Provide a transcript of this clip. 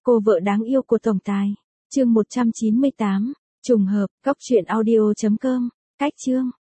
Cô vợ đáng yêu của tổng tài. Chương 198. Trùng hợp, góc truyện audio.com. Cách chương